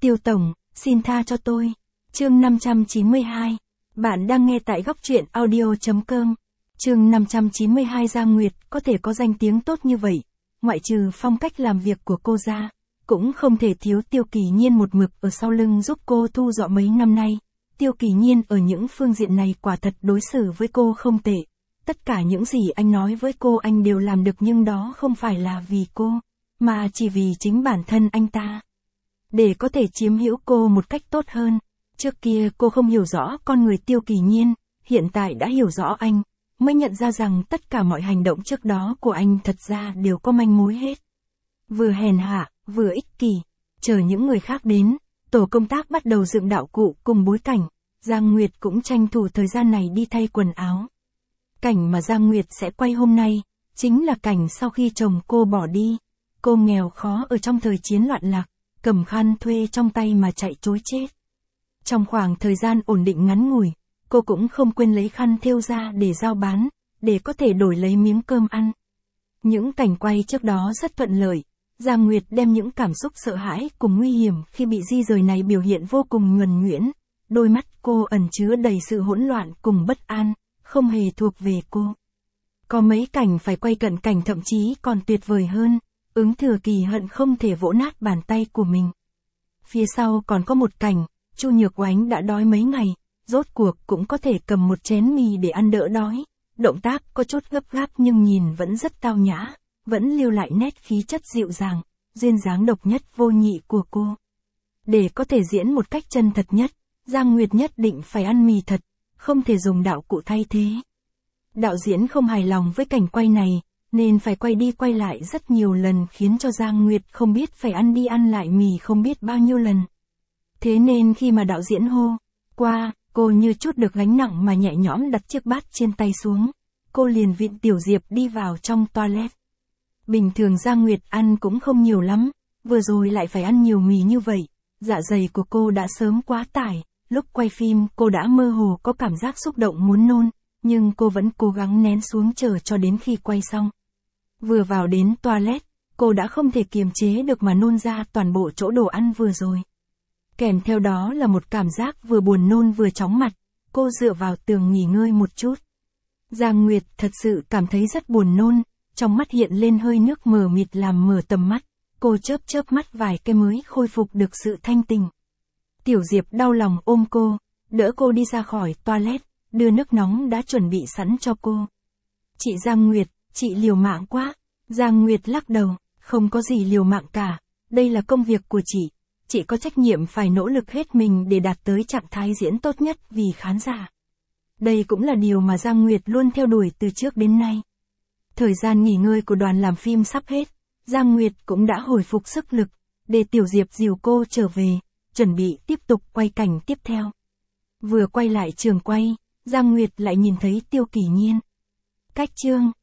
Tiêu Tổng, xin tha cho tôi. Chương 592. Bạn đang nghe tại góc truyện audio.com. Chương 592. Giang Nguyệt có thể có danh tiếng tốt như vậy, ngoại trừ phong cách làm việc của cô ra, cũng không thể thiếu Tiêu Kỳ Nhiên một mực ở sau lưng giúp cô thu dọn mấy năm nay. Tiêu Kỳ Nhiên ở những phương diện này quả thật đối xử với cô không tệ. Tất cả những gì anh nói với cô anh đều làm được, nhưng đó không phải là vì cô, mà chỉ vì chính bản thân anh ta. Để có thể chiếm hữu cô một cách tốt hơn. Trước kia cô không hiểu rõ con người Tiêu Kỳ Nhiên, hiện tại đã hiểu rõ anh, mới nhận ra rằng tất cả mọi hành động trước đó của anh thật ra đều có manh mối hết. Vừa hèn hạ, vừa ích kỷ, chờ những người khác đến, tổ công tác bắt đầu dựng đạo cụ cùng bối cảnh, Giang Nguyệt cũng tranh thủ thời gian này đi thay quần áo. Cảnh mà Giang Nguyệt sẽ quay hôm nay, chính là cảnh sau khi chồng cô bỏ đi. Cô nghèo khó ở trong thời chiến loạn lạc, cầm khăn thuê trong tay mà chạy trối chết. Trong khoảng thời gian ổn định ngắn ngủi, cô cũng không quên lấy khăn thêu ra để giao bán, để có thể đổi lấy miếng cơm ăn. Những cảnh quay trước đó rất thuận lợi, Giang Nguyệt đem những cảm xúc sợ hãi cùng nguy hiểm khi bị di rời này biểu hiện vô cùng nhuần nhuyễn. Đôi mắt cô ẩn chứa đầy sự hỗn loạn cùng bất an, không hề thuộc về cô. Có mấy cảnh phải quay cận cảnh thậm chí còn tuyệt vời hơn, Ứng Thừa Kỳ hận không thể vỗ nát bàn tay của mình. Phía sau còn có một cảnh, Chu Nhược Oánh đã đói mấy ngày, rốt cuộc cũng có thể cầm một chén mì để ăn đỡ đói. Động tác có chút gấp gáp nhưng nhìn vẫn rất tao nhã, vẫn lưu lại nét khí chất dịu dàng, duyên dáng độc nhất vô nhị của cô. Để có thể diễn một cách chân thật nhất, Giang Nguyệt nhất định phải ăn mì thật, không thể dùng đạo cụ thay thế. Đạo diễn không hài lòng với cảnh quay này, nên phải quay đi quay lại rất nhiều lần, khiến cho Giang Nguyệt không biết phải ăn đi ăn lại mì không biết bao nhiêu lần. Thế nên khi mà đạo diễn hô qua, cô như chút được gánh nặng mà nhẹ nhõm đặt chiếc bát trên tay xuống. Cô liền vịn Tiểu Diệp đi vào trong toilet. Bình thường Giang Nguyệt ăn cũng không nhiều lắm, vừa rồi lại phải ăn nhiều mì như vậy, dạ dày của cô đã sớm quá tải. Lúc quay phim cô đã mơ hồ có cảm giác xúc động muốn nôn, nhưng cô vẫn cố gắng nén xuống chờ cho đến khi quay xong. Vừa vào đến toilet, cô đã không thể kiềm chế được mà nôn ra toàn bộ chỗ đồ ăn vừa rồi. Kèm theo đó là một cảm giác vừa buồn nôn vừa chóng mặt, cô dựa vào tường nghỉ ngơi một chút. Giang Nguyệt thật sự cảm thấy rất buồn nôn, trong mắt hiện lên hơi nước mờ mịt làm mở tầm mắt, cô chớp mắt vài cái mới khôi phục được sự thanh tỉnh. Tiểu Diệp đau lòng ôm cô, đỡ cô đi ra khỏi toilet, đưa nước nóng đã chuẩn bị sẵn cho cô. Chị Giang Nguyệt, chị liều mạng quá. Giang Nguyệt lắc đầu, không có gì liều mạng cả, đây là công việc của chị có trách nhiệm phải nỗ lực hết mình để đạt tới trạng thái diễn tốt nhất vì khán giả. Đây cũng là điều mà Giang Nguyệt luôn theo đuổi từ trước đến nay. Thời gian nghỉ ngơi của đoàn làm phim sắp hết, Giang Nguyệt cũng đã hồi phục sức lực, để Tiểu Diệp dìu cô trở về, chuẩn bị tiếp tục quay cảnh tiếp theo. Vừa quay lại trường quay, Giang Nguyệt lại nhìn thấy Tiêu Kỳ Nhiên. Cách chương